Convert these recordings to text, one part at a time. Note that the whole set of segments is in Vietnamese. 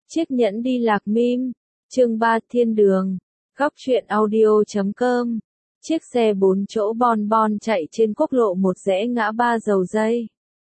Chiếc nhẫn đi lạc mim. Chương 3 Thiên đường. Góc truyện audio.com. Chiếc xe 4 chỗ bon bon chạy trên quốc lộ một rẽ ngã ba dầu dây.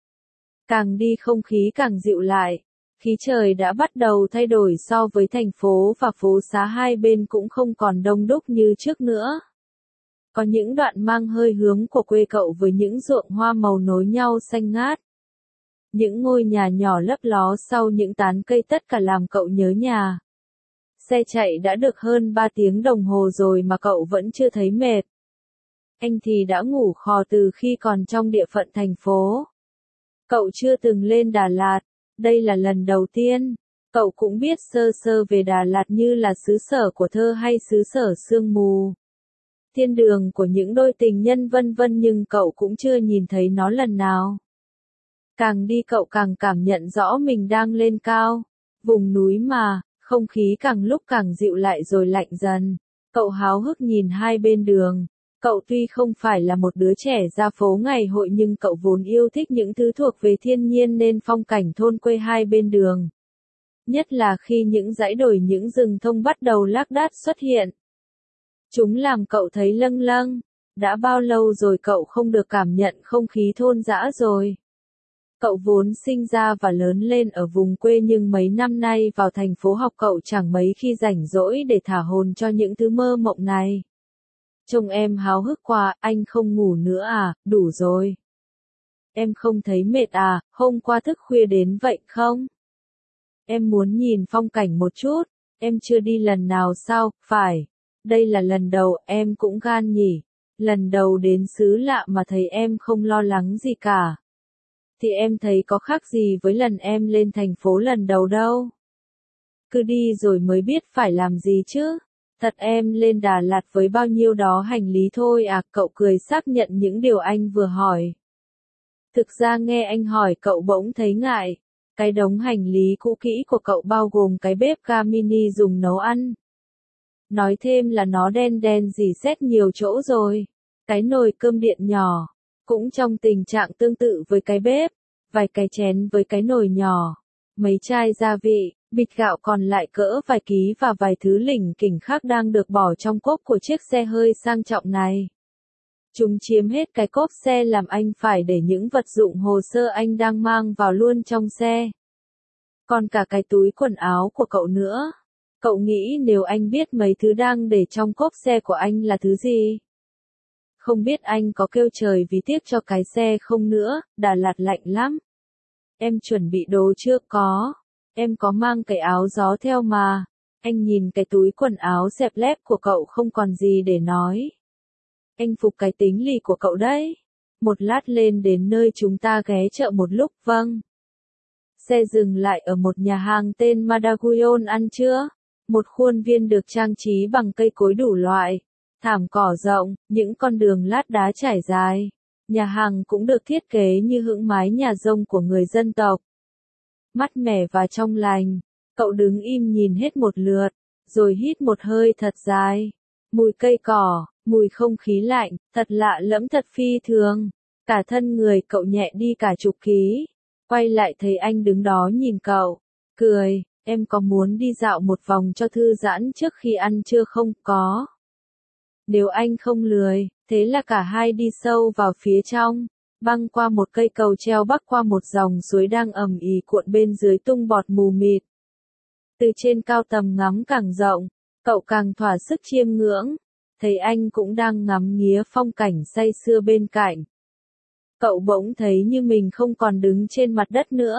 Càng đi không khí càng dịu lại. Khí trời đã bắt đầu thay đổi so với thành phố và phố xá hai bên cũng không còn đông đúc như trước nữa. Có những đoạn mang hơi hướng của quê cậu với những ruộng hoa màu nối nhau xanh ngát. Những ngôi nhà nhỏ lấp ló sau những tán cây tất cả làm cậu nhớ nhà. Xe chạy đã được hơn 3 tiếng đồng hồ rồi mà cậu vẫn chưa thấy mệt. Anh thì đã ngủ khò từ khi còn trong địa phận thành phố. Cậu chưa từng lên Đà Lạt, đây là lần đầu tiên. Cậu cũng biết sơ sơ về Đà Lạt như là xứ sở của thơ hay xứ sở sương mù. Thiên đường của những đôi tình nhân vân vân, nhưng cậu cũng chưa nhìn thấy nó lần nào. Càng đi cậu càng cảm nhận rõ mình đang lên cao. Vùng núi mà, không khí càng lúc càng dịu lại rồi lạnh dần. Cậu háo hức nhìn hai bên đường. Cậu tuy không phải là một đứa trẻ ra phố ngày hội nhưng cậu vốn yêu thích những thứ thuộc về thiên nhiên nên phong cảnh thôn quê hai bên đường. Nhất là khi những dãy đồi những rừng thông bắt đầu lác đác xuất hiện. Chúng làm cậu thấy lâng lâng. Đã bao lâu rồi cậu không được cảm nhận không khí thôn dã rồi. Cậu vốn sinh ra và lớn lên ở vùng quê nhưng mấy năm nay vào thành phố học cậu chẳng mấy khi rảnh rỗi để thả hồn cho những thứ mơ mộng này. Trông em háo hức quá, anh không ngủ nữa à, đủ rồi. Em không thấy mệt à, hôm qua thức khuya đến vậy không? Em muốn nhìn phong cảnh một chút, em chưa đi lần nào sao, phải. Đây là lần đầu, em cũng gan nhỉ. Lần đầu đến xứ lạ mà thấy em không lo lắng gì cả. Thì em thấy có khác gì với lần em lên thành phố lần đầu đâu. Cứ đi rồi mới biết phải làm gì chứ. Thật em lên Đà Lạt với bao nhiêu đó hành lý thôi à, cậu cười xác nhận những điều anh vừa hỏi. Thực ra nghe anh hỏi cậu bỗng thấy ngại. Cái đống hành lý cũ kỹ của cậu bao gồm cái bếp ga mini dùng nấu ăn. Nói thêm là nó đen đen rỉ sét nhiều chỗ rồi. Cái nồi cơm điện nhỏ. Cũng trong tình trạng tương tự với cái bếp, vài cái chén với cái nồi nhỏ, mấy chai gia vị, bịch gạo còn lại cỡ vài ký và vài thứ lỉnh kỉnh khác đang được bỏ trong cốp của chiếc xe hơi sang trọng này. Chúng chiếm hết cái cốp xe làm anh phải để những vật dụng hồ sơ anh đang mang vào luôn trong xe. Còn cả cái túi quần áo của cậu nữa. Cậu nghĩ nếu anh biết mấy thứ đang để trong cốp xe của anh là thứ gì? Không biết anh có kêu trời vì tiếc cho cái xe không nữa, Đà Lạt lạnh lắm. Em chuẩn bị đồ chưa? Có. Em có mang cái áo gió theo mà. Anh nhìn cái túi quần áo xẹp lép của cậu không còn gì để nói. Anh phục cái tính lì của cậu đấy. Một lát lên đến nơi chúng ta ghé chợ một lúc, vâng. Xe dừng lại ở một nhà hàng tên Madaguyon, ăn chưa? Một khuôn viên được trang trí bằng cây cối đủ loại. Thảm cỏ rộng, những con đường lát đá trải dài. Nhà hàng cũng được thiết kế như hững mái nhà rông của người dân tộc. Mát mẻ và trong lành, cậu đứng im nhìn hết một lượt, rồi hít một hơi thật dài. Mùi cây cỏ, mùi không khí lạnh, thật lạ lẫm thật phi thường. Cả thân người cậu nhẹ đi cả chục ký. Quay lại thấy anh đứng đó nhìn cậu, cười, em có muốn đi dạo một vòng cho thư giãn trước khi ăn trưa không? Có. Nếu anh không lười, thế là cả hai đi sâu vào phía trong, băng qua một cây cầu treo bắc qua một dòng suối đang ầm ĩ cuộn bên dưới tung bọt mù mịt. Từ trên cao tầm ngắm càng rộng, cậu càng thỏa sức chiêm ngưỡng, thấy anh cũng đang ngắm nghía phong cảnh say sưa bên cạnh. Cậu bỗng thấy như mình không còn đứng trên mặt đất nữa.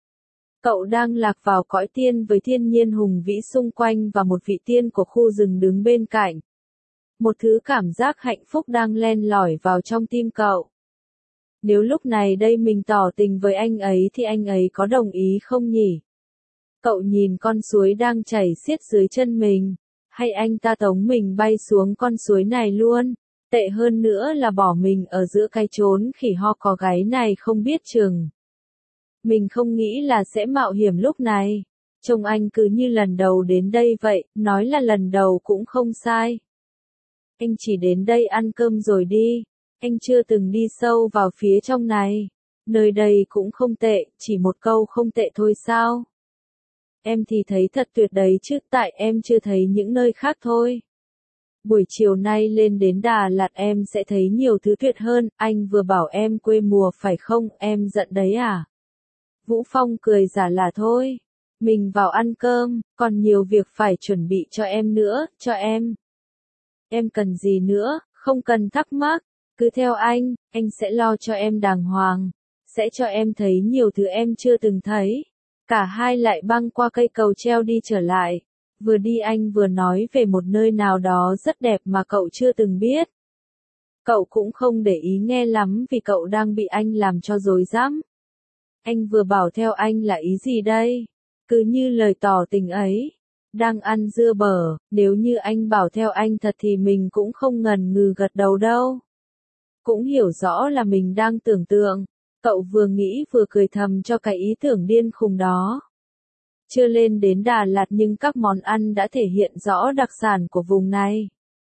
Cậu đang lạc vào cõi tiên với thiên nhiên hùng vĩ xung quanh và một vị tiên của khu rừng đứng bên cạnh. Một thứ cảm giác hạnh phúc đang len lỏi vào trong tim cậu. Nếu lúc này đây mình tỏ tình với anh ấy thì anh ấy có đồng ý không nhỉ? Cậu nhìn con suối đang chảy xiết dưới chân mình. Hay anh ta tống mình bay xuống con suối này luôn? Tệ hơn nữa là bỏ mình ở giữa cái chốn khỉ ho có gáy này không biết chừng. Mình không nghĩ là sẽ mạo hiểm lúc này. Trông anh cứ như lần đầu đến đây vậy, nói là lần đầu cũng không sai. Anh chỉ đến đây ăn cơm rồi đi. Anh chưa từng đi sâu vào phía trong này. Nơi đây cũng không tệ, chỉ một câu không tệ thôi sao? Em thì thấy thật tuyệt đấy chứ, tại em chưa thấy những nơi khác thôi. Buổi chiều nay lên đến Đà Lạt em sẽ thấy nhiều thứ tuyệt hơn, anh vừa bảo em quê mùa phải không, em giận đấy à? Vũ Phong cười giả là thôi. Mình vào ăn cơm, còn nhiều việc phải chuẩn bị cho em nữa, cho em. Em cần gì nữa, không cần thắc mắc, cứ theo anh sẽ lo cho em đàng hoàng. Sẽ cho em thấy nhiều thứ em chưa từng thấy. Cả hai lại băng qua cây cầu treo đi trở lại. Vừa đi anh vừa nói về một nơi nào đó rất đẹp mà cậu chưa từng biết. Cậu cũng không để ý nghe lắm vì cậu đang bị anh làm cho rối rắm. Anh vừa bảo theo anh là ý gì đây? Cứ như lời tỏ tình ấy. Đang ăn dưa bở, nếu như anh bảo theo anh thật thì mình cũng không ngần ngừ gật đầu đâu. Cũng hiểu rõ là mình đang tưởng tượng. Cậu vừa nghĩ vừa cười thầm cho cái ý tưởng điên khùng đó. Chưa lên đến Đà Lạt nhưng các món ăn đã thể hiện rõ đặc sản của vùng này.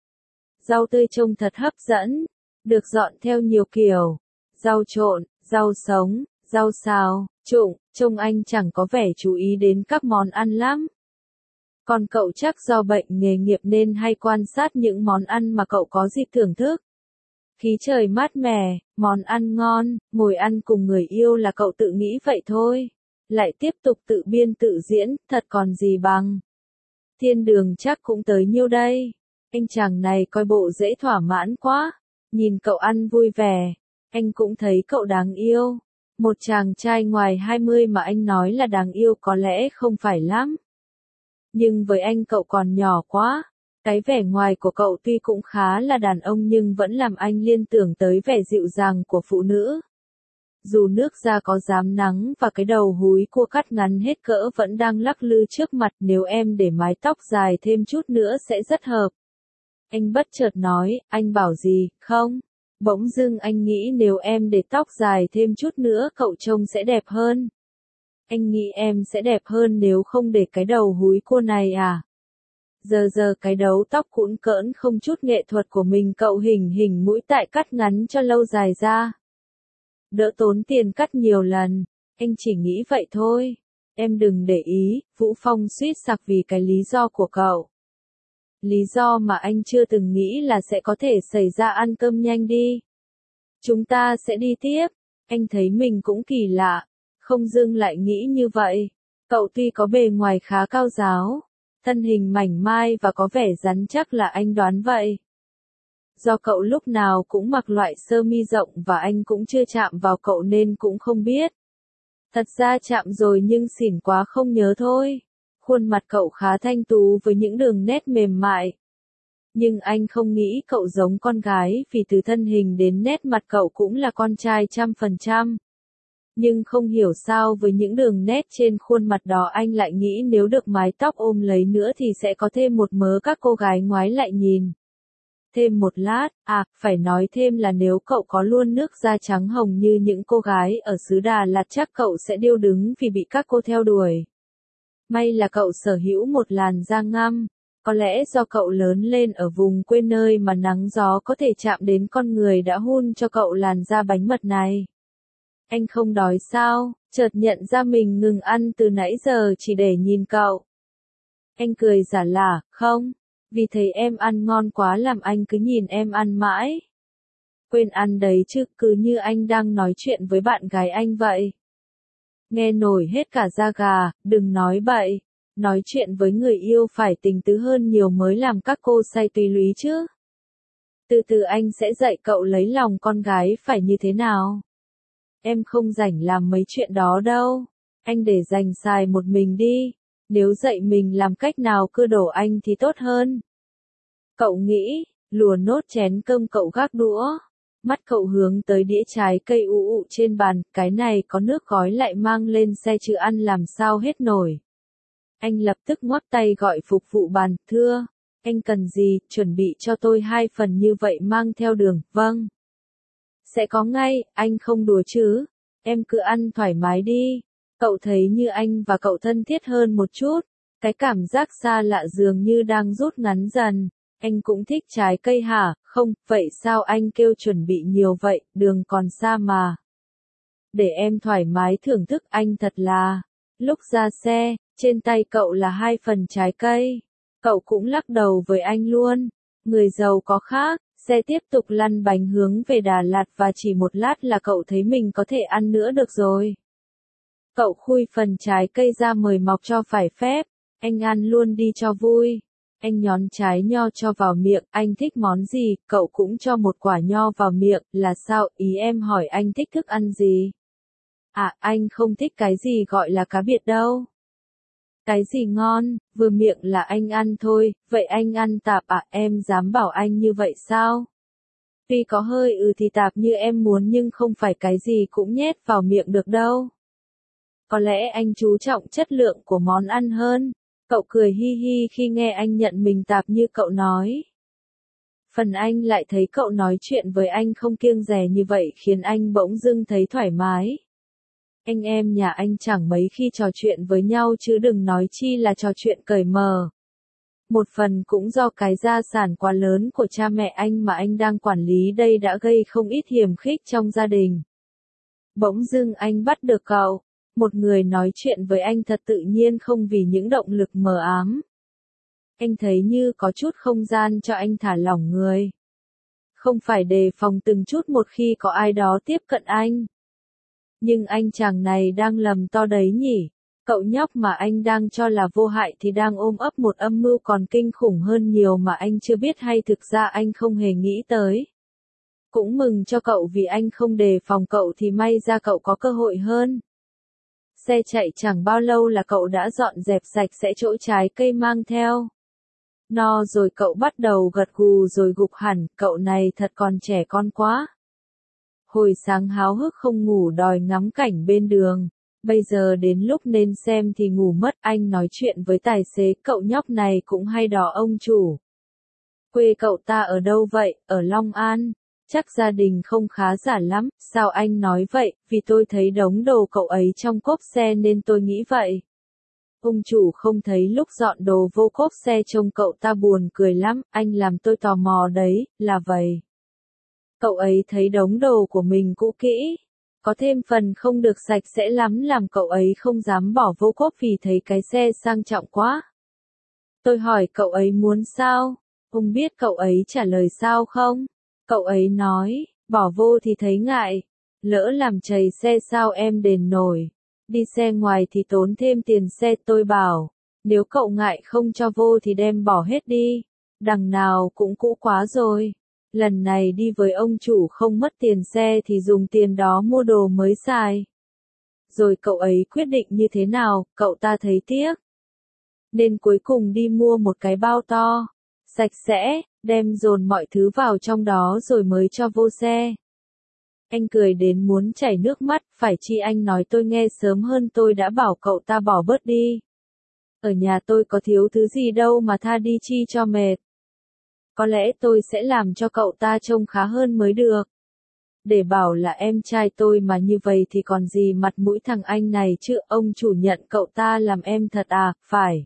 Rau tươi trông thật hấp dẫn, được dọn theo nhiều kiểu. Rau trộn, rau sống, rau xào, trụng, trông anh chẳng có vẻ chú ý đến các món ăn lắm. Còn cậu chắc do bệnh nghề nghiệp nên hay quan sát những món ăn mà cậu có dịp thưởng thức. Khí trời mát mẻ, món ăn ngon, ngồi ăn cùng người yêu là cậu tự nghĩ vậy thôi. Lại tiếp tục tự biên tự diễn, thật còn gì bằng. Thiên đường chắc cũng tới nhiêu đây. Anh chàng này coi bộ dễ thỏa mãn quá. Nhìn cậu ăn vui vẻ. Anh cũng thấy cậu đáng yêu. Một chàng trai ngoài 20 mà anh nói là đáng yêu có lẽ không phải lắm. Nhưng với anh cậu còn nhỏ quá. Cái vẻ ngoài của cậu tuy cũng khá là đàn ông nhưng vẫn làm anh liên tưởng tới vẻ dịu dàng của phụ nữ. Dù nước da có rám nắng và cái đầu húi cua cắt ngắn hết cỡ vẫn đang lắc lư trước mặt, nếu em để mái tóc dài thêm chút nữa sẽ rất hợp. Anh bất chợt nói, anh bảo gì, không? Bỗng dưng anh nghĩ nếu em để tóc dài thêm chút nữa cậu trông sẽ đẹp hơn. Anh nghĩ em sẽ đẹp hơn nếu không để cái đầu húi cua này à? Giờ cái đấu tóc cũn cỡn không chút nghệ thuật của mình cậu hình mũi tại cắt ngắn cho lâu dài ra. Đỡ tốn tiền cắt nhiều lần, anh chỉ nghĩ vậy thôi. Em đừng để ý, Vũ Phong suýt sặc vì cái lý do của cậu. Lý do mà anh chưa từng nghĩ là sẽ có thể xảy ra, ăn cơm nhanh đi. Chúng ta sẽ đi tiếp, anh thấy mình cũng kỳ lạ, không dưng lại nghĩ như vậy. Cậu tuy có bề ngoài khá cao ráo, thân hình mảnh mai và có vẻ rắn chắc là anh đoán vậy. Do cậu lúc nào cũng mặc loại sơ mi rộng và anh cũng chưa chạm vào cậu nên cũng không biết. Thật ra chạm rồi nhưng xỉn quá không nhớ thôi. Khuôn mặt cậu khá thanh tú với những đường nét mềm mại. Nhưng anh không nghĩ cậu giống con gái vì từ thân hình đến nét mặt cậu cũng là con trai 100%. Nhưng không hiểu sao với những đường nét trên khuôn mặt đó anh lại nghĩ nếu được mái tóc ôm lấy nữa thì sẽ có thêm một mớ các cô gái ngoái lại nhìn. Thêm một lát, phải nói thêm là nếu cậu có luôn nước da trắng hồng như những cô gái ở xứ Đà Lạt chắc cậu sẽ điêu đứng vì bị các cô theo đuổi. May là cậu sở hữu một làn da ngăm, có lẽ do cậu lớn lên ở vùng quê nơi mà nắng gió có thể chạm đến con người đã hun cho cậu làn da bánh mật này. Anh không đói sao, chợt nhận ra mình ngừng ăn từ nãy giờ chỉ để nhìn cậu. Anh cười giả lả, không, vì thấy em ăn ngon quá làm anh cứ nhìn em ăn mãi. Quên ăn đấy chứ, cứ như anh đang nói chuyện với bạn gái anh vậy. Nghe nổi hết cả da gà, đừng nói bậy. Nói chuyện với người yêu phải tình tứ hơn nhiều mới làm các cô say tùy lúy chứ. Từ từ anh sẽ dạy cậu lấy lòng con gái phải như thế nào. Em không rảnh làm mấy chuyện đó đâu. Anh để dành xài một mình đi. Nếu dạy mình làm cách nào cưa đổ anh thì tốt hơn. Cậu nghĩ, lùa nốt chén cơm cậu gác đũa. Mắt cậu hướng tới đĩa trái cây ụ trên bàn, cái này có nước gói lại mang lên xe chứ ăn làm sao hết nổi. Anh lập tức ngoắc tay gọi phục vụ bàn, thưa, anh cần gì, chuẩn bị cho tôi 2 phần như vậy mang theo đường, vâng. Sẽ có ngay, anh không đùa chứ, em cứ ăn thoải mái đi. Cậu thấy như anh và cậu thân thiết hơn một chút, cái cảm giác xa lạ dường như đang rút ngắn dần. Anh cũng thích trái cây hả? Không, vậy sao anh kêu chuẩn bị nhiều vậy, đường còn xa mà. Để em thoải mái thưởng thức anh thật là. Lúc ra xe, trên tay cậu là 2 phần trái cây. Cậu cũng lắc đầu với anh luôn. Người giàu có khác, xe tiếp tục lăn bánh hướng về Đà Lạt và chỉ một lát là cậu thấy mình có thể ăn nữa được rồi. Cậu khui phần trái cây ra mời Mọc cho phải phép. Anh ăn luôn đi cho vui. Anh nhón trái nho cho vào miệng, anh thích món gì, cậu cũng cho một quả nho vào miệng, là sao, ý em hỏi anh thích thức ăn gì? À, anh không thích cái gì gọi là cá biệt đâu. Cái gì ngon, vừa miệng là anh ăn thôi, vậy anh ăn tạp à, em dám bảo anh như vậy sao? Tuy có hơi thì tạp như em muốn nhưng không phải cái gì cũng nhét vào miệng được đâu. Có lẽ anh chú trọng chất lượng của món ăn hơn. Cậu cười hi hi khi nghe anh nhận mình tạp như cậu nói. Phần anh lại thấy cậu nói chuyện với anh không kiêng dè như vậy khiến anh bỗng dưng thấy thoải mái. Anh em nhà anh chẳng mấy khi trò chuyện với nhau chứ đừng nói chi là trò chuyện cởi mở. Một phần cũng do cái gia sản quá lớn của cha mẹ anh mà anh đang quản lý đây đã gây không ít hiềm khích trong gia đình. Bỗng dưng anh bắt được cậu, một người nói chuyện với anh thật tự nhiên không vì những động lực mờ ám. Anh thấy như có chút không gian cho anh thả lỏng người. Không phải đề phòng từng chút một khi có ai đó tiếp cận anh. Nhưng anh chàng này đang lầm to đấy nhỉ. Cậu nhóc mà anh đang cho là vô hại thì đang ôm ấp một âm mưu còn kinh khủng hơn nhiều mà anh chưa biết hay thực ra anh không hề nghĩ tới. Cũng mừng cho cậu vì anh không đề phòng cậu thì may ra cậu có cơ hội hơn. Xe chạy chẳng bao lâu là cậu đã dọn dẹp sạch sẽ chỗ trái cây mang theo. No rồi cậu bắt đầu gật gù rồi gục hẳn, cậu này thật còn trẻ con quá. Hồi sáng háo hức không ngủ đòi ngắm cảnh bên đường. Bây giờ đến lúc nên xem thì ngủ mất, anh nói chuyện với tài xế, cậu nhóc này cũng hay đò ông chủ. Quê cậu ta ở đâu vậy, ở Long An? Chắc gia đình không khá giả lắm, sao anh nói vậy, vì tôi thấy đống đồ cậu ấy trong cốp xe nên tôi nghĩ vậy. Ông chủ không thấy lúc dọn đồ vô cốp xe trông cậu ta buồn cười lắm, anh làm tôi tò mò đấy, là vậy. Cậu ấy thấy đống đồ của mình cũ kỹ. Có thêm phần không được sạch sẽ lắm làm cậu ấy không dám bỏ vô cốp vì thấy cái xe sang trọng quá. Tôi hỏi cậu ấy muốn sao? Ông biết cậu ấy trả lời sao không? Cậu ấy nói, bỏ vô thì thấy ngại. Lỡ làm trầy xe sao em đền nổi. Đi xe ngoài thì tốn thêm tiền xe tôi bảo. Nếu cậu ngại không cho vô thì đem bỏ hết đi. Đằng nào cũng cũ quá rồi. Lần này đi với ông chủ không mất tiền xe thì dùng tiền đó mua đồ mới xài. Rồi cậu ấy quyết định như thế nào, cậu ta thấy tiếc. Nên cuối cùng đi mua một cái bao to, sạch sẽ, đem dồn mọi thứ vào trong đó rồi mới cho vô xe. Anh cười đến muốn chảy nước mắt, phải chi anh nói tôi nghe sớm hơn tôi đã bảo cậu ta bỏ bớt đi. Ở nhà tôi có thiếu thứ gì đâu mà tha đi chi cho mệt. Có lẽ tôi sẽ làm cho cậu ta trông khá hơn mới được. Để bảo là em trai tôi mà như vậy thì còn gì mặt mũi thằng anh này chứ, ông chủ nhận cậu ta làm em thật à, phải.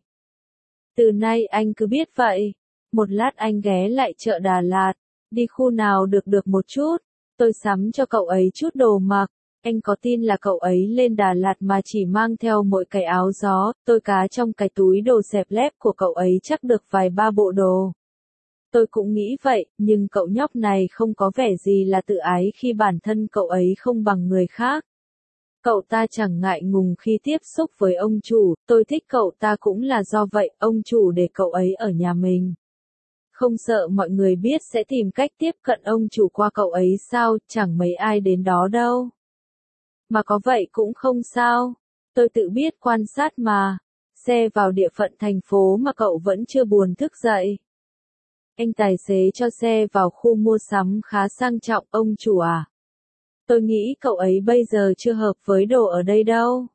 Từ nay anh cứ biết vậy. Một lát anh ghé lại chợ Đà Lạt, đi khu nào được một chút, tôi sắm cho cậu ấy chút đồ mặc. Anh có tin là cậu ấy lên Đà Lạt mà chỉ mang theo mỗi cái áo gió, tôi cá trong cái túi đồ xẹp lép của cậu ấy chắc được vài ba bộ đồ. Tôi cũng nghĩ vậy, nhưng cậu nhóc này không có vẻ gì là tự ái khi bản thân cậu ấy không bằng người khác. Cậu ta chẳng ngại ngùng khi tiếp xúc với ông chủ, tôi thích cậu ta cũng là do vậy, ông chủ để cậu ấy ở nhà mình. Không sợ mọi người biết sẽ tìm cách tiếp cận ông chủ qua cậu ấy sao, chẳng mấy ai đến đó đâu. Mà có vậy cũng không sao, tôi tự biết quan sát mà. Xe vào địa phận thành phố mà cậu vẫn chưa buồn thức dậy. Anh tài xế cho xe vào khu mua sắm khá sang trọng, ông chủ à. Tôi nghĩ cậu ấy bây giờ chưa hợp với đồ ở đây đâu.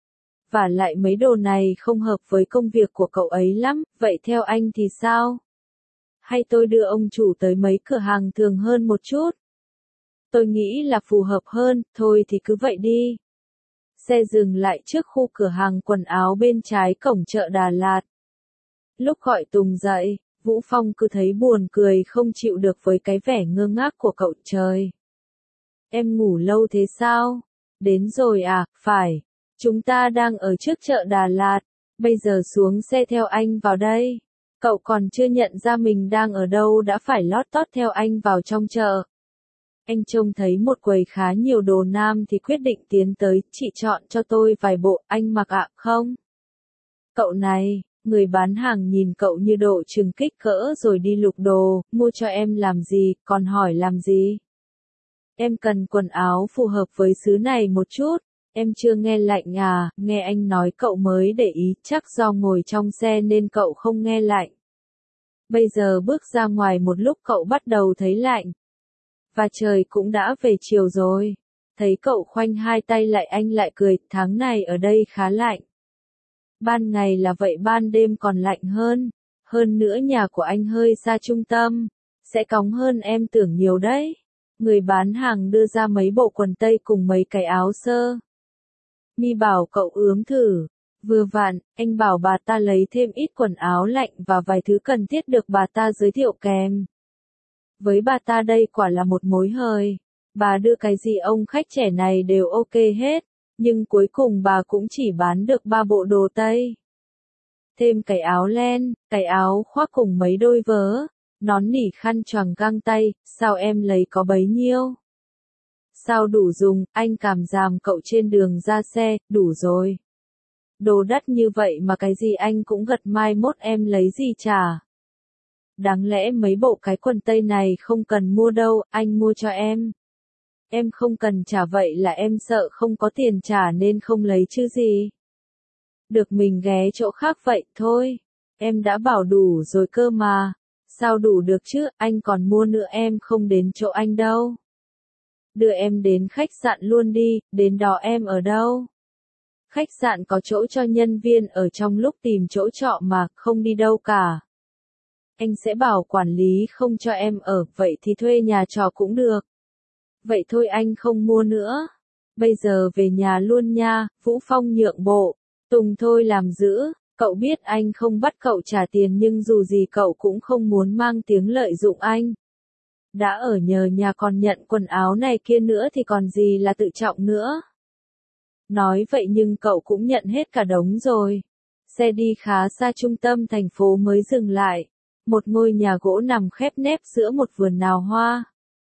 Và lại mấy đồ này không hợp với công việc của cậu ấy lắm, vậy theo anh thì sao? Hay tôi đưa ông chủ tới mấy cửa hàng thường hơn một chút? Tôi nghĩ là phù hợp hơn, thôi thì cứ vậy đi. Xe dừng lại trước khu cửa hàng quần áo bên trái cổng chợ Đà Lạt. Lúc gọi Tùng dậy, Vũ Phong cứ thấy buồn cười không chịu được với cái vẻ ngơ ngác của cậu. Trời! Em ngủ lâu thế sao? Đến rồi à, phải. Chúng ta đang ở trước chợ Đà Lạt, bây giờ xuống xe theo anh vào đây. Cậu còn chưa nhận ra mình đang ở đâu đã phải lót tót theo anh vào trong chợ. Anh trông thấy một quầy khá nhiều đồ nam thì quyết định tiến tới, chị chọn cho tôi vài bộ, anh mặc ạ, không? Cậu này, người bán hàng nhìn cậu như độ chừng kích cỡ rồi đi lục đồ, mua cho em làm gì, còn hỏi làm gì? Em cần quần áo phù hợp với xứ này một chút, em chưa nghe lạnh à, nghe anh nói cậu mới để ý, chắc do ngồi trong xe nên cậu không nghe lạnh. Bây giờ bước ra ngoài một lúc cậu bắt đầu thấy lạnh. Và trời cũng đã về chiều rồi. Thấy cậu khoanh hai tay lại anh lại cười, tháng này ở đây khá lạnh. Ban ngày là vậy ban đêm còn lạnh hơn. Hơn nữa nhà của anh hơi xa trung tâm. Sẽ cóng hơn em tưởng nhiều đấy. Người bán hàng đưa ra mấy bộ quần tây cùng mấy cái áo sơ mi bảo cậu ướm thử. Vừa vặn, anh bảo bà ta lấy thêm ít quần áo lạnh và vài thứ cần thiết được bà ta giới thiệu kèm. Với bà ta đây quả là một mối hời. Bà đưa cái gì ông khách trẻ này đều ok hết, nhưng cuối cùng bà cũng chỉ bán được 3 bộ đồ tây. Thêm cái áo len, cái áo khoác cùng mấy đôi vớ, nón nỉ khăn choàng găng tay, sao em lấy có bấy nhiêu? Sao đủ dùng, anh cảm giảm cậu trên đường ra xe, đủ rồi. Đồ đắt như vậy mà cái gì anh cũng gật mai mốt em lấy gì trả. Đáng lẽ mấy bộ cái quần tây này không cần mua đâu, anh mua cho em. Em không cần trả vậy là em sợ không có tiền trả nên không lấy chứ gì. Được mình ghé chỗ khác vậy thôi. Em đã bảo đủ rồi cơ mà. Sao đủ được chứ, anh còn mua nữa em không đến chỗ anh đâu. Đưa em đến khách sạn luôn đi, đến đó em ở đâu? Khách sạn có chỗ cho nhân viên ở trong lúc tìm chỗ trọ mà, không đi đâu cả. Anh sẽ bảo quản lý không cho em ở, vậy thì thuê nhà trọ cũng được. Vậy thôi anh không mua nữa. Bây giờ về nhà luôn nha, Vũ Phong nhượng bộ. Tùng thôi làm giữ, cậu biết anh không bắt cậu trả tiền nhưng dù gì cậu cũng không muốn mang tiếng lợi dụng anh. Đã ở nhờ nhà còn nhận quần áo này kia nữa thì còn gì là tự trọng nữa. Nói vậy nhưng cậu cũng nhận hết cả đống rồi. Xe đi khá xa trung tâm thành phố mới dừng lại. Một ngôi nhà gỗ nằm khép nép giữa một vườn nào hoa.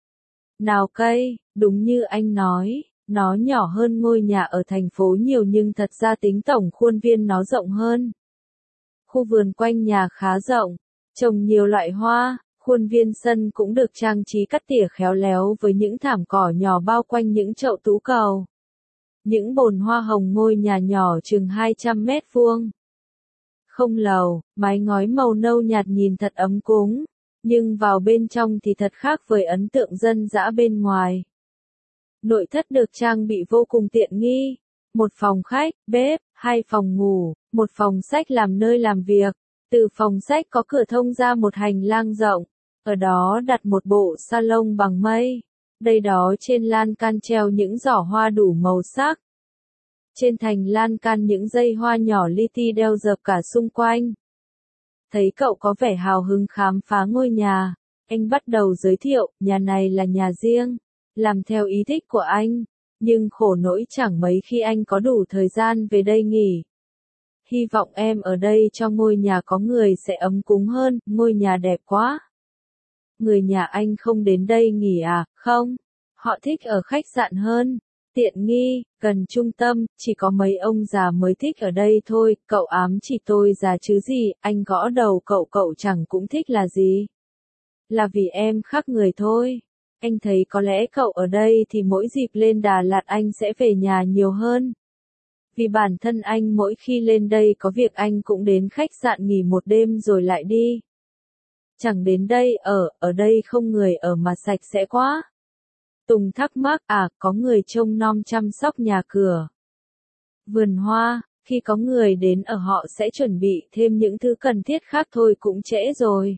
Nào cây, đúng như anh nói, nó nhỏ hơn ngôi nhà ở thành phố nhiều nhưng thật ra tính tổng khuôn viên nó rộng hơn. Khu vườn quanh nhà khá rộng, trồng nhiều loại hoa, khuôn viên sân cũng được trang trí cắt tỉa khéo léo với những thảm cỏ nhỏ bao quanh những chậu tú cầu. Những bồn hoa hồng ngôi nhà nhỏ chừng 200 mét vuông. Không lầu, mái ngói màu nâu nhạt nhìn thật ấm cúng, nhưng vào bên trong thì thật khác với ấn tượng dân dã bên ngoài. Nội thất được trang bị vô cùng tiện nghi, một phòng khách, bếp, 2 phòng ngủ, một phòng sách làm nơi làm việc, từ phòng sách có cửa thông ra một hành lang rộng, ở đó đặt một bộ salon bằng mây, đây đó trên lan can treo những giỏ hoa đủ màu sắc. Trên thành lan can những dây hoa nhỏ li ti đeo dập cả xung quanh. Thấy cậu có vẻ hào hứng khám phá ngôi nhà, anh bắt đầu giới thiệu, nhà này là nhà riêng, làm theo ý thích của anh, nhưng khổ nỗi chẳng mấy khi anh có đủ thời gian về đây nghỉ. Hy vọng em ở đây cho ngôi nhà có người sẽ ấm cúng hơn, ngôi nhà đẹp quá. Người nhà anh không đến đây nghỉ à, không? Họ thích ở khách sạn hơn. Tiện nghi, gần trung tâm, chỉ có mấy ông già mới thích ở đây thôi, cậu ám chỉ tôi già chứ gì, anh gõ đầu cậu chẳng cũng thích là gì. Là vì em khác người thôi. Anh thấy có lẽ cậu ở đây thì mỗi dịp lên Đà Lạt anh sẽ về nhà nhiều hơn. Vì bản thân anh mỗi khi lên đây có việc anh cũng đến khách sạn nghỉ một đêm rồi lại đi. Chẳng đến đây ở đây không người ở mà sạch sẽ quá. Tùng thắc mắc, có người trông nom chăm sóc nhà cửa. Vườn hoa, khi có người đến ở họ sẽ chuẩn bị thêm những thứ cần thiết khác thôi cũng trễ rồi.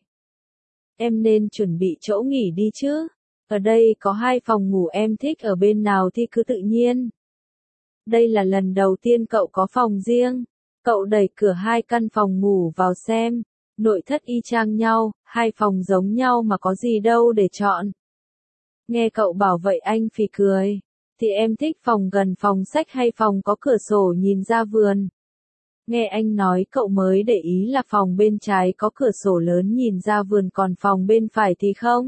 Em nên chuẩn bị chỗ nghỉ đi chứ. Ở đây có 2 phòng ngủ em thích ở bên nào thì cứ tự nhiên. Đây là lần đầu tiên cậu có phòng riêng. Cậu đẩy cửa 2 căn phòng ngủ vào xem. Nội thất y chang nhau, 2 phòng giống nhau mà có gì đâu để chọn. Nghe cậu bảo vậy anh phì cười. Thì em thích phòng gần phòng sách hay phòng có cửa sổ nhìn ra vườn? Nghe anh nói cậu mới để ý là phòng bên trái có cửa sổ lớn nhìn ra vườn còn phòng bên phải thì không.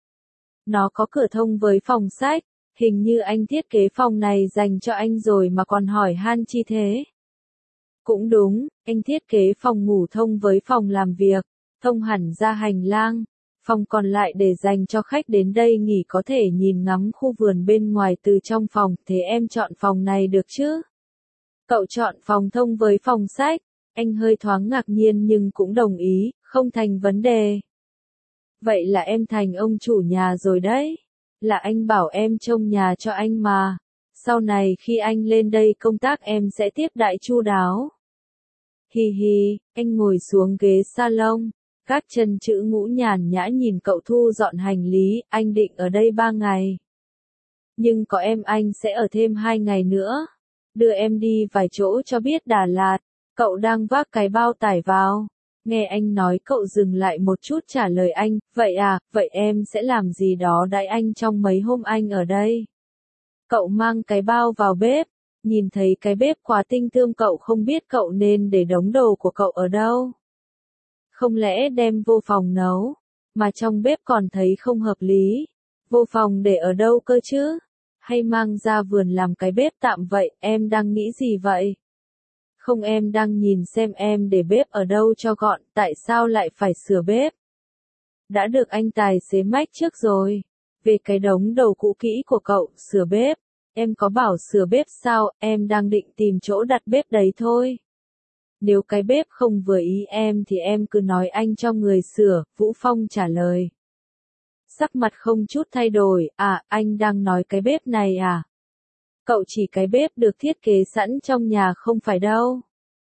Nó có cửa thông với phòng sách, hình như anh thiết kế phòng này dành cho anh rồi mà còn hỏi han chi thế. Cũng đúng, anh thiết kế phòng ngủ thông với phòng làm việc, thông hẳn ra hành lang. Phòng còn lại để dành cho khách đến đây nghỉ có thể nhìn ngắm khu vườn bên ngoài từ trong phòng, thế em chọn phòng này được chứ? Cậu chọn phòng thông với phòng sách, anh hơi thoáng ngạc nhiên nhưng cũng đồng ý, không thành vấn đề. Vậy là em thành ông chủ nhà rồi đấy. Là anh bảo em trông nhà cho anh mà. Sau này khi anh lên đây công tác em sẽ tiếp đãi chu đáo. Hi hi, anh ngồi xuống ghế salon, các chân chữ ngũ nhàn nhã nhìn cậu thu dọn hành lý, anh định ở đây 3 ngày. Nhưng có em anh sẽ ở thêm 2 ngày nữa. Đưa em đi vài chỗ cho biết Đà Lạt. Cậu đang vác cái bao tải vào. Nghe anh nói cậu dừng lại một chút trả lời anh, vậy à, vậy em sẽ làm gì đó đãi anh trong mấy hôm anh ở đây. Cậu mang cái bao vào bếp, nhìn thấy cái bếp quá tinh tươm cậu không biết cậu nên để đống đồ của cậu ở đâu. Không lẽ đem vô phòng nấu, mà trong bếp còn thấy không hợp lý. Vô phòng để ở đâu cơ chứ? Hay mang ra vườn làm cái bếp tạm vậy, em đang nghĩ gì vậy? Không, em đang nhìn xem em để bếp ở đâu cho gọn, tại sao lại phải sửa bếp? Đã được anh tài xế mách trước rồi. Về cái đống đồ cũ kỹ của cậu, sửa bếp. Em có bảo sửa bếp sao, em đang định tìm chỗ đặt bếp đấy thôi. Nếu cái bếp không vừa ý em thì em cứ nói anh cho người sửa, Vũ Phong trả lời. Sắc mặt không chút thay đổi, à, anh đang nói cái bếp này à? Cậu chỉ cái bếp được thiết kế sẵn trong nhà không phải đâu.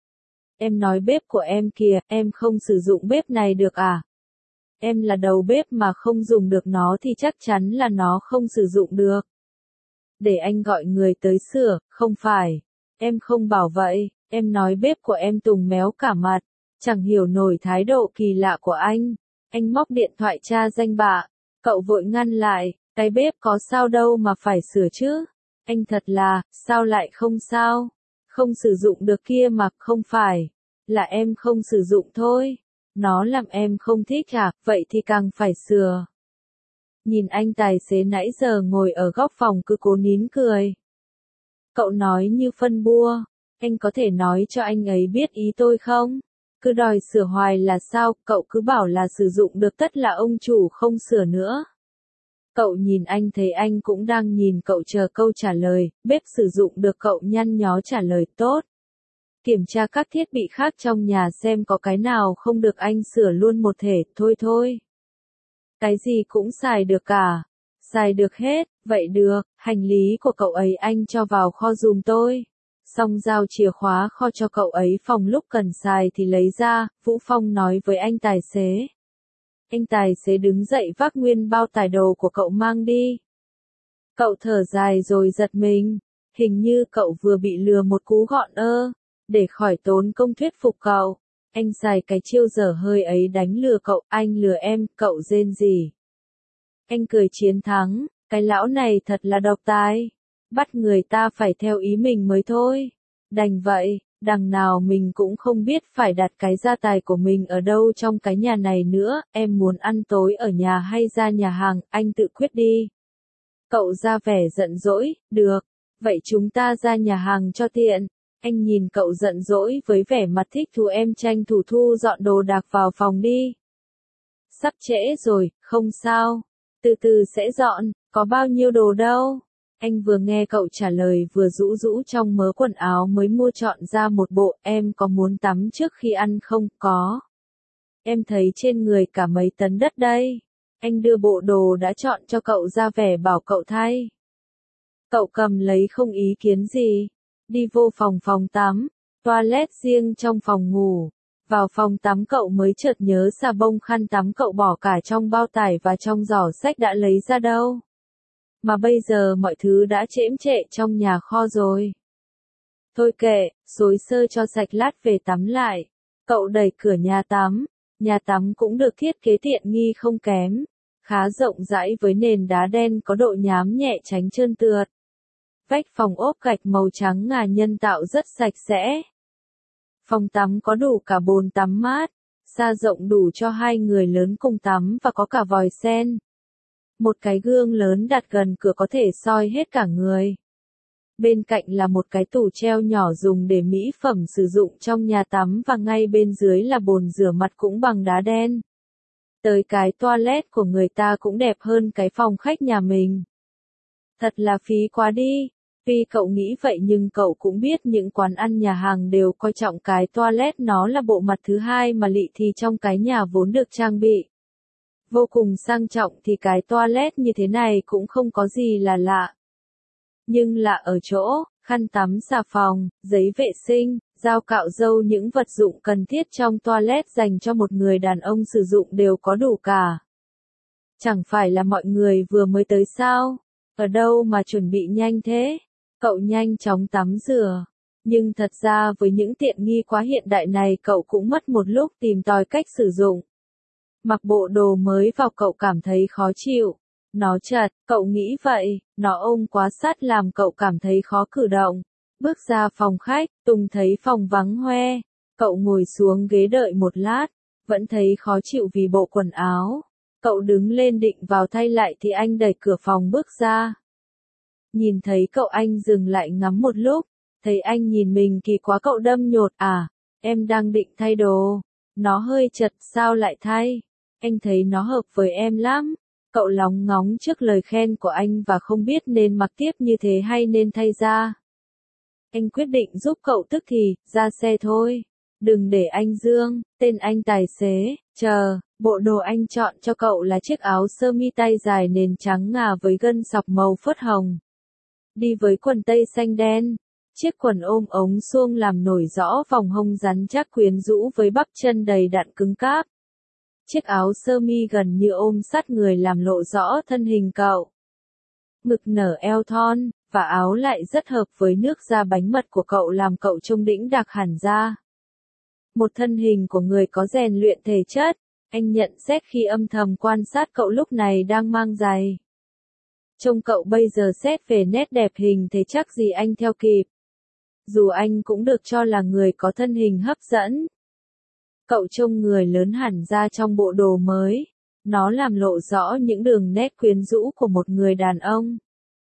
Em nói bếp của em kìa, em không sử dụng bếp này được à? Em là đầu bếp mà không dùng được nó thì chắc chắn là nó không sử dụng được. Để anh gọi người tới sửa, không phải. Em không bảo vậy, em nói bếp của em tùng méo cả mặt. Chẳng hiểu nổi thái độ kỳ lạ của anh. Anh móc điện thoại tra danh bạ. Cậu vội ngăn lại, cái bếp có sao đâu mà phải sửa chứ. Anh thật là, sao lại không sao? Không sử dụng được kia mà, không phải. Là em không sử dụng thôi. Nó làm em không thích à, vậy thì càng phải sửa. Nhìn anh tài xế nãy giờ ngồi ở góc phòng cứ cố nín cười. Cậu nói như phân bua. Anh có thể nói cho anh ấy biết ý tôi không? Cứ đòi sửa hoài là sao, cậu cứ bảo là sử dụng được tất là ông chủ không sửa nữa. Cậu nhìn anh thấy anh cũng đang nhìn cậu chờ câu trả lời, bếp sử dụng được cậu nhăn nhó trả lời tốt. Kiểm tra các thiết bị khác trong nhà xem có cái nào không được anh sửa luôn một thể, thôi thôi. Cái gì cũng xài được cả. Xài được hết, vậy được, hành lý của cậu ấy anh cho vào kho giùm tôi. Xong giao chìa khóa kho cho cậu ấy phòng lúc cần xài thì lấy ra, Vũ Phong nói với anh tài xế. Anh tài xế đứng dậy vác nguyên bao tải đồ của cậu mang đi. Cậu thở dài rồi giật mình, hình như cậu vừa bị lừa một cú gọn ơ. Để khỏi tốn công thuyết phục cậu, anh xài cái chiêu dở hơi ấy đánh lừa cậu, anh lừa em, cậu rên gì. Anh cười chiến thắng, cái lão này thật là độc tài, bắt người ta phải theo ý mình mới thôi. Đành vậy, đằng nào mình cũng không biết phải đặt cái gia tài của mình ở đâu trong cái nhà này nữa, em muốn ăn tối ở nhà hay ra nhà hàng, anh tự quyết đi. Cậu ra vẻ giận dỗi, được, vậy chúng ta ra nhà hàng cho tiện. Anh nhìn cậu giận dỗi với vẻ mặt thích thú, em tranh thủ thu dọn đồ đạc vào phòng đi. Sắp trễ rồi, không sao. Từ từ sẽ dọn, có bao nhiêu đồ đâu. Anh vừa nghe cậu trả lời vừa rũ rũ trong mớ quần áo mới mua chọn ra một bộ, em có muốn tắm trước khi ăn không? Có. Em thấy trên người cả mấy tấn đất đây. Anh đưa bộ đồ đã chọn cho cậu ra vẻ bảo cậu thay. Cậu cầm lấy không ý kiến gì. Đi vô phòng tắm, toilet riêng trong phòng ngủ. Vào phòng tắm cậu mới chợt nhớ xà bông khăn tắm cậu bỏ cả trong bao tải và trong giỏ xách đã lấy ra đâu. Mà bây giờ mọi thứ đã chễm chệ trong nhà kho rồi. Thôi kệ, xối xơ cho sạch lát về tắm lại. Cậu đẩy cửa nhà tắm cũng được thiết kế tiện nghi không kém. Khá rộng rãi với nền đá đen có độ nhám nhẹ tránh trơn trượt. Vách phòng ốp gạch màu trắng ngà nhân tạo rất sạch sẽ. Phòng tắm có đủ cả bồn tắm mát, xa rộng đủ cho 2 người lớn cùng tắm và có cả vòi sen. Một cái gương lớn đặt gần cửa có thể soi hết cả người. Bên cạnh là một cái tủ treo nhỏ dùng để mỹ phẩm sử dụng trong nhà tắm và ngay bên dưới là bồn rửa mặt cũng bằng đá đen. Tới cái toilet của người ta cũng đẹp hơn cái phòng khách nhà mình. Thật là phí quá đi. Tuy cậu nghĩ vậy nhưng cậu cũng biết những quán ăn nhà hàng đều coi trọng cái toilet, nó là bộ mặt thứ hai mà lị thì trong cái nhà vốn được trang bị vô cùng sang trọng thì cái toilet như thế này cũng không có gì là lạ. Nhưng lạ ở chỗ, khăn tắm, xà phòng, giấy vệ sinh, dao cạo râu, những vật dụng cần thiết trong toilet dành cho một người đàn ông sử dụng đều có đủ cả. Chẳng phải là mọi người vừa mới tới sao? Ở đâu mà chuẩn bị nhanh thế? Cậu nhanh chóng tắm rửa. Nhưng thật ra với những tiện nghi quá hiện đại này cậu cũng mất một lúc tìm tòi cách sử dụng. Mặc bộ đồ mới vào cậu cảm thấy khó chịu. Nó chật, cậu nghĩ vậy, nó ôm quá sát làm cậu cảm thấy khó cử động. Bước ra phòng khách, Tùng thấy phòng vắng hoe. Cậu ngồi xuống ghế đợi một lát, vẫn thấy khó chịu vì bộ quần áo. Cậu đứng lên định vào thay lại thì anh đẩy cửa phòng bước ra. Nhìn thấy cậu anh dừng lại ngắm một lúc, thấy anh nhìn mình kỳ quá cậu đâm nhột, à, em đang định thay đồ. Nó hơi chật, sao lại thay? Anh thấy nó hợp với em lắm. Cậu lóng ngóng trước lời khen của anh và không biết nên mặc tiếp như thế hay nên thay ra. Anh quyết định giúp cậu tức thì, ra xe thôi. Đừng để anh Dương, tên anh tài xế, chờ. Bộ đồ anh chọn cho cậu là chiếc áo sơ mi tay dài nền trắng ngà với gân sọc màu phớt hồng. Đi với quần tây xanh đen. Chiếc quần ôm ống suông làm nổi rõ vòng hông rắn chắc quyến rũ với bắp chân đầy đặn cứng cáp. Chiếc áo sơ mi gần như ôm sát người làm lộ rõ thân hình cậu. Ngực nở eo thon, và áo lại rất hợp với nước da bánh mật của cậu làm cậu trông đĩnh đạc hẳn ra. Một thân hình của người có rèn luyện thể chất, anh nhận xét khi âm thầm quan sát cậu lúc này đang mang giày. Trông cậu bây giờ xét về nét đẹp hình thế chắc gì anh theo kịp. Dù anh cũng được cho là người có thân hình hấp dẫn. Cậu trông người lớn hẳn ra trong bộ đồ mới. Nó làm lộ rõ những đường nét quyến rũ của một người đàn ông.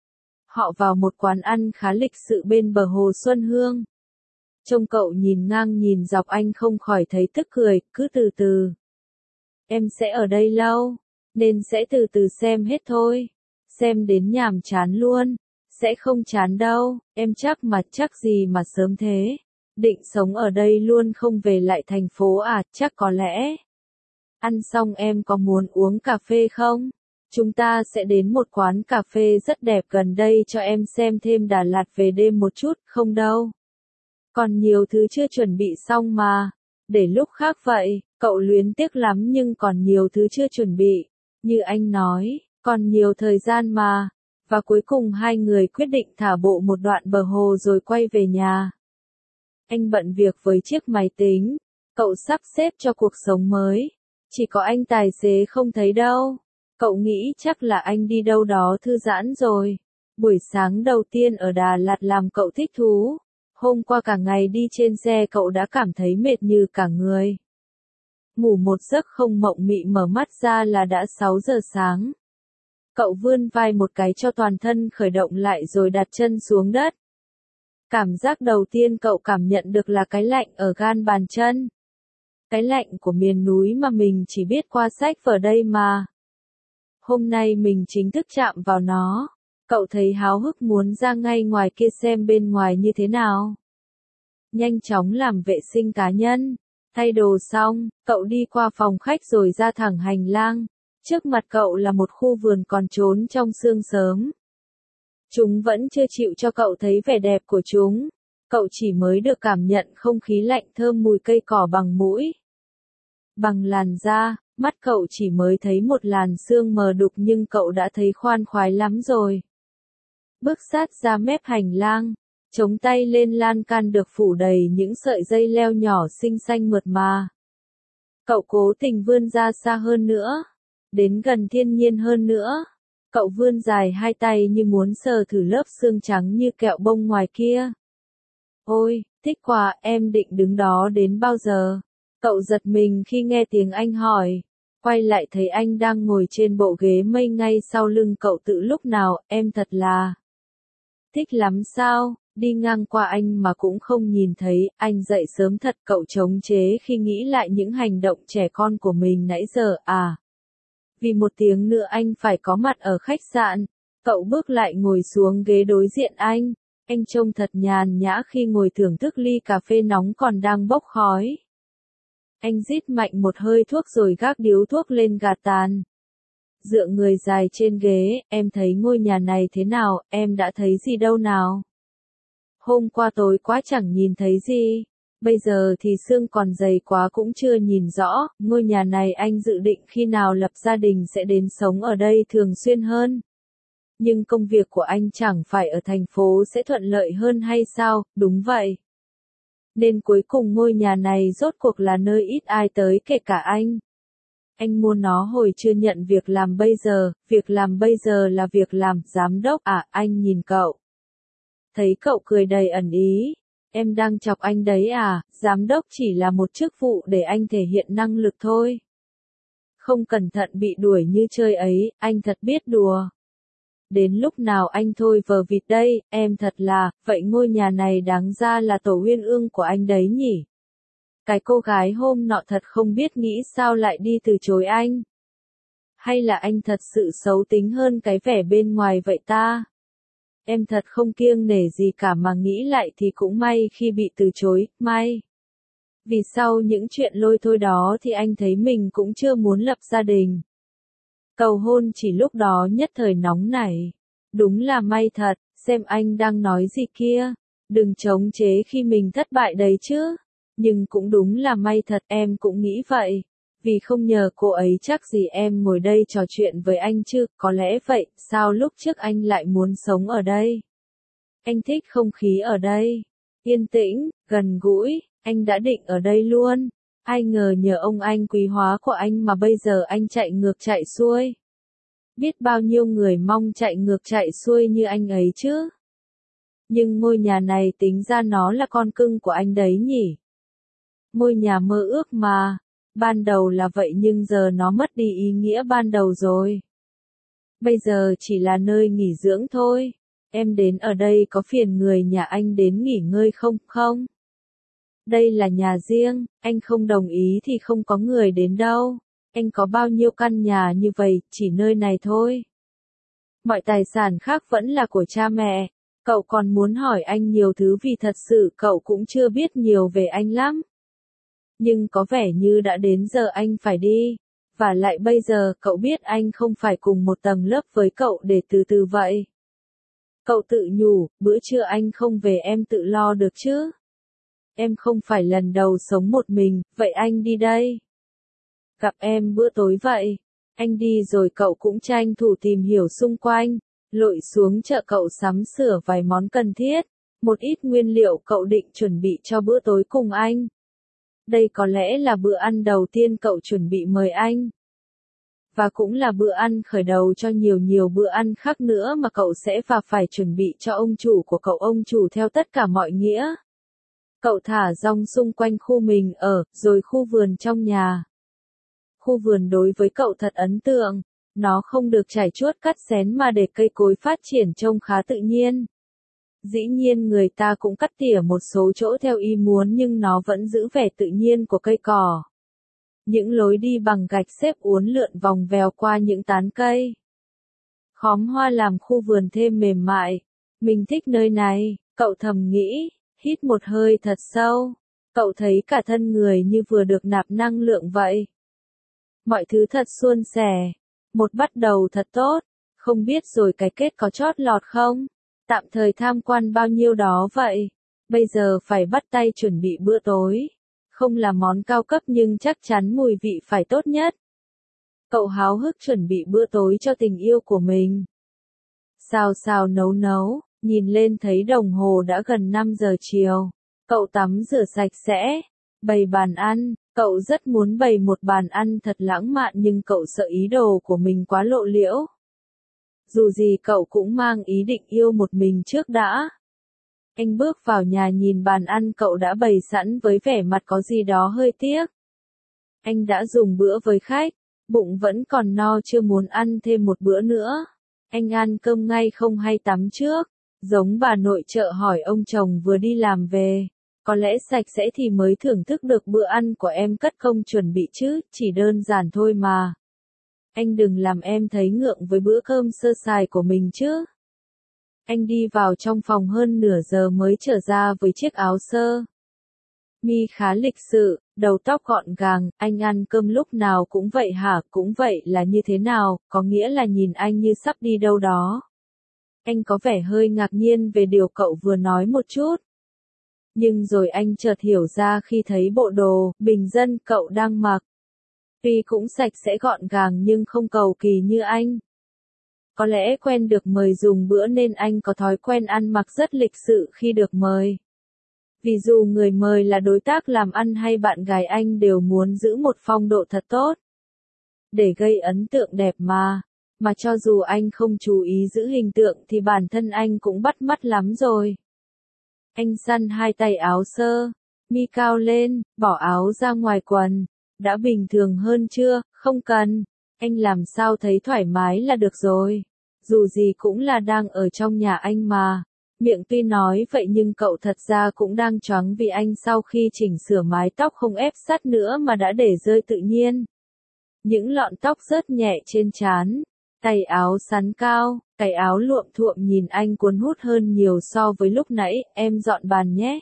Họ vào một quán ăn khá lịch sự bên bờ hồ Xuân Hương. Trông cậu nhìn ngang nhìn dọc anh không khỏi thấy tức cười, cứ từ từ. Em sẽ ở đây lâu, nên sẽ từ từ xem hết thôi. Xem đến nhàm chán luôn. Sẽ không chán đâu, em chắc gì mà sớm thế. Định sống ở đây luôn không về lại thành phố à, chắc có lẽ. Ăn xong em có muốn uống cà phê không? Chúng ta sẽ đến một quán cà phê rất đẹp gần đây cho em xem thêm Đà Lạt về đêm một chút, không đâu. Còn nhiều thứ chưa chuẩn bị xong mà. Để lúc khác vậy, cậu luyến tiếc lắm nhưng còn nhiều thứ chưa chuẩn bị. Như anh nói, còn nhiều thời gian mà. Và cuối cùng hai người quyết định thả bộ một đoạn bờ hồ rồi quay về nhà. Anh bận việc với chiếc máy tính. Cậu sắp xếp cho cuộc sống mới. Chỉ có anh tài xế không thấy đâu. Cậu nghĩ chắc là anh đi đâu đó thư giãn rồi. Buổi sáng đầu tiên ở Đà Lạt làm cậu thích thú. Hôm qua cả ngày đi trên xe cậu đã cảm thấy mệt như cả người. Ngủ một giấc không mộng mị mở mắt ra là đã 6 giờ sáng. Cậu vươn vai một cái cho toàn thân khởi động lại rồi đặt chân xuống đất. Cảm giác đầu tiên cậu cảm nhận được là cái lạnh ở gan bàn chân. Cái lạnh của miền núi mà mình chỉ biết qua sách vở đây mà. Hôm nay mình chính thức chạm vào nó. Cậu thấy háo hức muốn ra ngay ngoài kia xem bên ngoài như thế nào. Nhanh chóng làm vệ sinh cá nhân. Thay đồ xong, cậu đi qua phòng khách rồi ra thẳng hành lang. Trước mặt cậu là một khu vườn còn trốn trong sương sớm. Chúng vẫn chưa chịu cho cậu thấy vẻ đẹp của chúng. Cậu chỉ mới được cảm nhận không khí lạnh thơm mùi cây cỏ bằng mũi. Bằng làn da, mắt cậu chỉ mới thấy một làn sương mờ đục nhưng cậu đã thấy khoan khoái lắm rồi. Bước sát ra mép hành lang, chống tay lên lan can được phủ đầy những sợi dây leo nhỏ xinh xanh mượt mà. Cậu cố tình vươn ra xa hơn nữa. Đến gần thiên nhiên hơn nữa. Cậu vươn dài hai tay như muốn sờ thử lớp xương trắng như kẹo bông ngoài kia. Ôi, thích quá, em định đứng đó đến bao giờ? Cậu giật mình khi nghe tiếng anh hỏi. Quay lại thấy anh đang ngồi trên bộ ghế mây ngay sau lưng cậu tự lúc nào, em thật là thích lắm sao, đi ngang qua anh mà cũng không nhìn thấy, anh dậy sớm thật. Cậu chống chế khi nghĩ lại những hành động trẻ con của mình nãy giờ. À, vì một tiếng nữa anh phải có mặt ở khách sạn. Cậu bước lại ngồi xuống ghế đối diện anh trông thật nhàn nhã khi ngồi thưởng thức ly cà phê nóng còn đang bốc khói. Anh rít mạnh một hơi thuốc rồi gác điếu thuốc lên gạt tàn. Dựa người dài trên ghế, em thấy ngôi nhà này thế nào, em đã thấy gì đâu nào? Hôm qua tối quá chẳng nhìn thấy gì. Bây giờ thì sương còn dày quá cũng chưa nhìn rõ. Ngôi nhà này anh dự định khi nào lập gia đình sẽ đến sống ở đây thường xuyên hơn. Nhưng công việc của anh chẳng phải ở thành phố sẽ thuận lợi hơn hay sao? Đúng vậy. Nên cuối cùng ngôi nhà này rốt cuộc là nơi ít ai tới kể cả anh. Anh mua nó hồi chưa nhận việc làm bây giờ là việc làm giám đốc à, anh nhìn cậu. Thấy cậu cười đầy ẩn ý, em đang chọc anh đấy à, giám đốc chỉ là một chức vụ để anh thể hiện năng lực thôi. Không cẩn thận bị đuổi như chơi ấy, anh thật biết đùa. Đến lúc nào anh thôi vờ vịt đây, em thật là, vậy ngôi nhà này đáng ra là tổ uyên ương của anh đấy nhỉ? Cái cô gái hôm nọ thật không biết nghĩ sao lại đi từ chối anh. Hay là anh thật sự xấu tính hơn cái vẻ bên ngoài vậy ta? Em thật không kiêng nể gì cả mà nghĩ lại thì cũng may khi bị từ chối, may. Vì sau những chuyện lôi thôi đó thì anh thấy mình cũng chưa muốn lập gia đình. Cầu hôn chỉ lúc đó nhất thời nóng nảy. Đúng là may thật, xem anh đang nói gì kia. Đừng chống chế khi mình thất bại đấy chứ. Nhưng cũng đúng là may thật, em cũng nghĩ vậy. Vì không nhờ cô ấy chắc gì em ngồi đây trò chuyện với anh chứ, có lẽ vậy, sao lúc trước anh lại muốn sống ở đây? Anh thích không khí ở đây. Yên tĩnh, gần gũi, anh đã định ở đây luôn. Ai ngờ nhờ ông anh quý hóa của anh mà bây giờ anh chạy ngược chạy xuôi. Biết bao nhiêu người mong chạy ngược chạy xuôi như anh ấy chứ. Nhưng ngôi nhà này tính ra nó là con cưng của anh đấy nhỉ. Ngôi nhà mơ ước mà. Ban đầu là vậy nhưng giờ nó mất đi ý nghĩa ban đầu rồi. Bây giờ chỉ là nơi nghỉ dưỡng thôi. Em đến ở đây có phiền người nhà anh đến nghỉ ngơi không? Không. Đây là nhà riêng, anh không đồng ý thì không có người đến đâu. Anh có bao nhiêu căn nhà như vậy, chỉ nơi này thôi. Mọi tài sản khác vẫn là của cha mẹ. Cậu còn muốn hỏi anh nhiều thứ vì thật sự cậu cũng chưa biết nhiều về anh lắm. Nhưng có vẻ như đã đến giờ anh phải đi. Và lại bây giờ cậu biết anh không phải cùng một tầng lớp với cậu để từ từ vậy. Cậu tự nhủ, bữa trưa anh không về em tự lo được chứ. Em không phải lần đầu sống một mình, vậy anh đi đây. Gặp em bữa tối vậy. Anh đi rồi cậu cũng tranh thủ tìm hiểu xung quanh. Lội xuống chợ cậu sắm sửa vài món cần thiết. Một ít nguyên liệu cậu định chuẩn bị cho bữa tối cùng anh. Đây có lẽ là bữa ăn đầu tiên cậu chuẩn bị mời anh. Và cũng là bữa ăn khởi đầu cho nhiều bữa ăn khác nữa mà cậu sẽ và phải chuẩn bị cho ông chủ của cậu, ông chủ theo tất cả mọi nghĩa. Cậu thả rong xung quanh khu mình ở, rồi khu vườn trong nhà. Khu vườn đối với cậu thật ấn tượng. Nó không được trải chuốt cắt xén mà để cây cối phát triển trông khá tự nhiên. Dĩ nhiên người ta cũng cắt tỉa một số chỗ theo ý muốn nhưng nó vẫn giữ vẻ tự nhiên của cây cỏ. Những lối đi bằng gạch xếp uốn lượn vòng vèo qua những tán cây. Khóm hoa làm khu vườn thêm mềm mại. Mình thích nơi này, cậu thầm nghĩ, hít một hơi thật sâu. Cậu thấy cả thân người như vừa được nạp năng lượng vậy. Mọi thứ thật suôn sẻ. Một bắt đầu thật tốt. Không biết rồi cái kết có chót lọt không? Tạm thời tham quan bao nhiêu đó vậy. Bây giờ phải bắt tay chuẩn bị bữa tối. Không là món cao cấp nhưng chắc chắn mùi vị phải tốt nhất. Cậu háo hức chuẩn bị bữa tối cho tình yêu của mình. Xào nấu, nhìn lên thấy đồng hồ đã gần 5 giờ chiều. Cậu tắm rửa sạch sẽ, bày bàn ăn. Cậu rất muốn bày một bàn ăn thật lãng mạn nhưng cậu sợ ý đồ của mình quá lộ liễu. Dù gì cậu cũng mang ý định yêu một mình trước đã. Anh bước vào nhà nhìn bàn ăn cậu đã bày sẵn với vẻ mặt có gì đó hơi tiếc. Anh đã dùng bữa với khách, bụng vẫn còn no chưa muốn ăn thêm một bữa nữa. Anh ăn cơm ngay không hay tắm trước, giống bà nội trợ hỏi ông chồng vừa đi làm về. Có lẽ sạch sẽ thì mới thưởng thức được bữa ăn của em cất công chuẩn bị chứ, chỉ đơn giản thôi mà. Anh đừng làm em thấy ngượng với bữa cơm sơ sài của mình chứ. Anh đi vào trong phòng hơn nửa giờ mới trở ra với chiếc áo sơ mi khá lịch sự, đầu tóc gọn gàng. Anh ăn cơm lúc nào cũng vậy hả? Cũng vậy là như thế nào? Có nghĩa là nhìn anh như sắp đi đâu đó. Anh có vẻ hơi ngạc nhiên về điều cậu vừa nói một chút. Nhưng rồi anh chợt hiểu ra khi thấy bộ đồ bình dân cậu đang mặc. Tuy cũng sạch sẽ gọn gàng nhưng không cầu kỳ như anh. Có lẽ quen được mời dùng bữa nên anh có thói quen ăn mặc rất lịch sự khi được mời. Vì dù người mời là đối tác làm ăn hay bạn gái anh đều muốn giữ một phong độ thật tốt. Để gây ấn tượng đẹp mà cho dù anh không chú ý giữ hình tượng thì bản thân anh cũng bắt mắt lắm rồi. Anh xăn hai tay áo sơ mi cao lên, bỏ áo ra ngoài quần. Đã bình thường hơn chưa? Không cần. Anh làm sao thấy thoải mái là được rồi. Dù gì cũng là đang ở trong nhà anh mà. Miệng tuy nói vậy nhưng cậu thật ra cũng đang choáng vì anh sau khi chỉnh sửa mái tóc không ép sát nữa mà đã để rơi tự nhiên. Những lọn tóc rớt nhẹ trên trán, tay áo xắn cao, cái áo luộm thuộm nhìn anh cuốn hút hơn nhiều so với lúc nãy. Em dọn bàn nhé.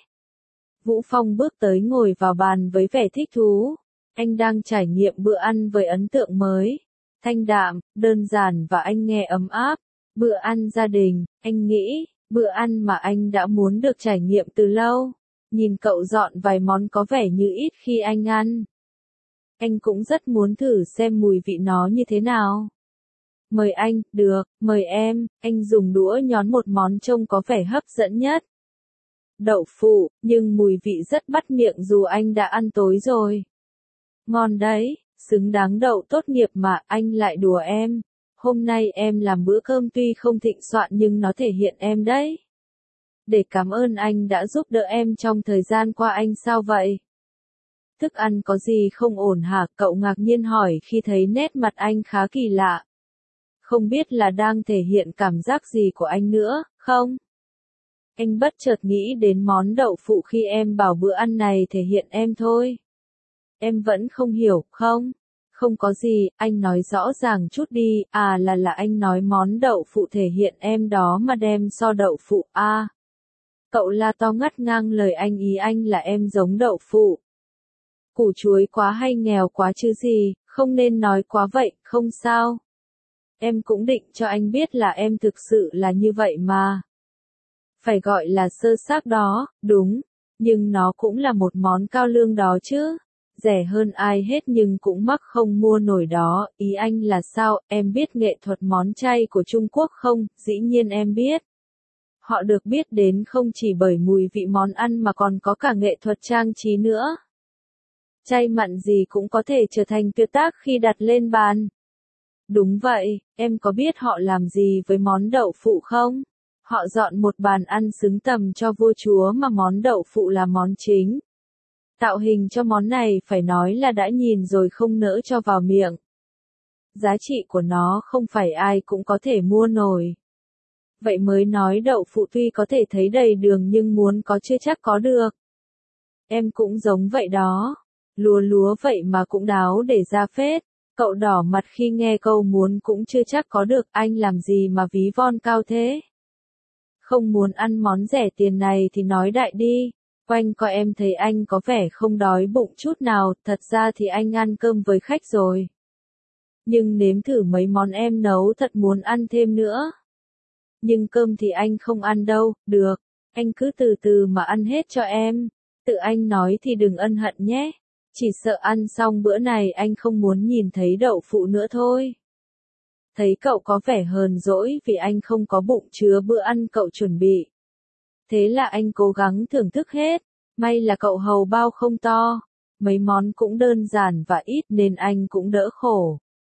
Vũ Phong bước tới ngồi vào bàn với vẻ thích thú. Anh đang trải nghiệm bữa ăn với ấn tượng mới. Thanh đạm, đơn giản và anh nghe ấm áp. Bữa ăn gia đình, anh nghĩ, bữa ăn mà anh đã muốn được trải nghiệm từ lâu. Nhìn cậu dọn vài món có vẻ như ít khi anh ăn. Anh cũng rất muốn thử xem mùi vị nó như thế nào. Mời anh, được, mời em. Anh dùng đũa nhón một món trông có vẻ hấp dẫn nhất. Đậu phụ, nhưng mùi vị rất bắt miệng dù anh đã ăn tối rồi. Ngon đấy, xứng đáng đậu tốt nghiệp mà. Anh lại đùa em. Hôm nay em làm bữa cơm tuy không thịnh soạn nhưng nó thể hiện em đấy. Để cảm ơn anh đã giúp đỡ em trong thời gian qua. Anh sao vậy? Thức ăn có gì không ổn hả? Cậu ngạc nhiên hỏi khi thấy nét mặt anh khá kỳ lạ. Không biết là đang thể hiện cảm giác gì của anh nữa, không? Anh bất chợt nghĩ đến món đậu phụ khi em bảo bữa ăn này thể hiện em thôi. Em vẫn không hiểu, không? Không có gì, anh nói rõ ràng chút đi. À là anh nói món đậu phụ thể hiện em đó mà đem so đậu phụ. À. Cậu la to ngắt ngang lời anh, ý anh là em giống đậu phụ. Củ chuối quá hay nghèo quá chứ gì, không nên nói quá vậy, không sao. Em cũng định cho anh biết là em thực sự là như vậy mà. Phải gọi là sơ xác đó, đúng, nhưng nó cũng là một món cao lương đó chứ. Rẻ hơn ai hết nhưng cũng mắc không mua nổi đó. Ý anh là sao? Em biết nghệ thuật món chay của Trung Quốc không? Dĩ nhiên em biết. Họ được biết đến không chỉ bởi mùi vị món ăn mà còn có cả nghệ thuật trang trí nữa. Chay mặn gì cũng có thể trở thành tuyệt tác khi đặt lên bàn. Đúng vậy, em có biết họ làm gì với món đậu phụ không? Họ dọn một bàn ăn xứng tầm cho vua chúa mà món đậu phụ là món chính. Tạo hình cho món này phải nói là đã nhìn rồi không nỡ cho vào miệng. Giá trị của nó không phải ai cũng có thể mua nổi. Vậy mới nói đậu phụ tuy có thể thấy đầy đường nhưng muốn có chưa chắc có được. Em cũng giống vậy đó. Lúa vậy mà cũng đáo để ra phết. Cậu đỏ mặt khi nghe câu muốn cũng chưa chắc có được. Anh làm gì mà ví von cao thế? Không muốn ăn món rẻ tiền này thì nói đại đi. Quanh coi em thấy anh có vẻ không đói bụng chút nào. Thật ra thì anh ăn cơm với khách rồi. Nhưng nếm thử mấy món em nấu thật muốn ăn thêm nữa. Nhưng cơm thì anh không ăn đâu. Được, anh cứ từ từ mà ăn hết cho em. Tự anh nói thì đừng ân hận nhé. Chỉ sợ ăn xong bữa này anh không muốn nhìn thấy đậu phụ nữa thôi. Thấy cậu có vẻ hờn dỗi vì anh không có bụng chứa bữa ăn cậu chuẩn bị. Thế là anh cố gắng thưởng thức hết. May là cậu hầu bao không to. Mấy món cũng đơn giản và ít nên anh cũng đỡ khổ.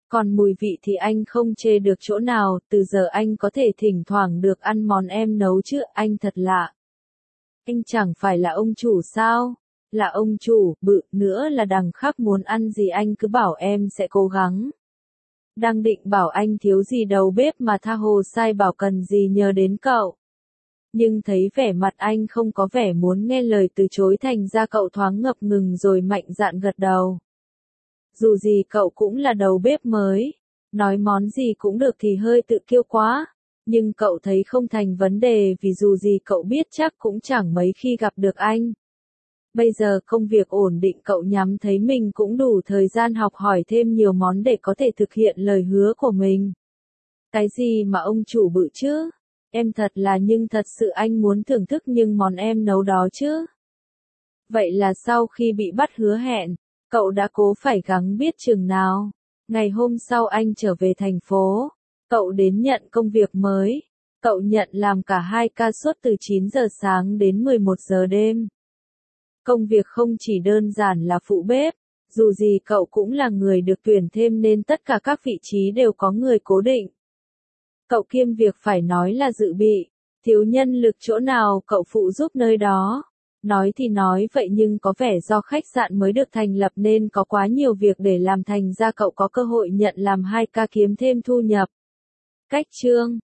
Còn mùi vị thì anh không chê được chỗ nào, từ giờ anh có thể thỉnh thoảng được ăn món em nấu chứ, anh thật lạ. Anh chẳng phải là ông chủ sao? Là ông chủ, bự, nữa là đằng khác muốn ăn gì anh cứ bảo em sẽ cố gắng. Đang định bảo anh thiếu gì đầu bếp mà tha hồ sai bảo cần gì nhờ đến cậu. Nhưng thấy vẻ mặt anh không có vẻ muốn nghe lời từ chối thành ra cậu thoáng ngập ngừng rồi mạnh dạn gật đầu. Dù gì cậu cũng là đầu bếp mới, nói món gì cũng được thì hơi tự kiêu quá, nhưng cậu thấy không thành vấn đề vì dù gì cậu biết chắc cũng chẳng mấy khi gặp được anh. Bây giờ công việc ổn định cậu nhắm thấy mình cũng đủ thời gian học hỏi thêm nhiều món để có thể thực hiện lời hứa của mình. Cái gì mà ông chủ bự chứ? Em thật là nhưng thật sự anh muốn thưởng thức những món em nấu đó chứ. Vậy là sau khi bị bắt hứa hẹn, cậu đã cố phải gắng biết chừng nào. Ngày hôm sau anh trở về thành phố, cậu đến nhận công việc mới. Cậu nhận làm cả 2 ca suốt từ 9 giờ sáng đến 11 giờ đêm. Công việc không chỉ đơn giản là phụ bếp, dù gì cậu cũng là người được tuyển thêm nên tất cả các vị trí đều có người cố định. Cậu kiêm việc phải nói là dự bị, thiếu nhân lực chỗ nào cậu phụ giúp nơi đó. Nói thì nói vậy nhưng có vẻ do khách sạn mới được thành lập nên có quá nhiều việc để làm thành ra cậu có cơ hội nhận làm 2 ca kiếm thêm thu nhập. Cách chương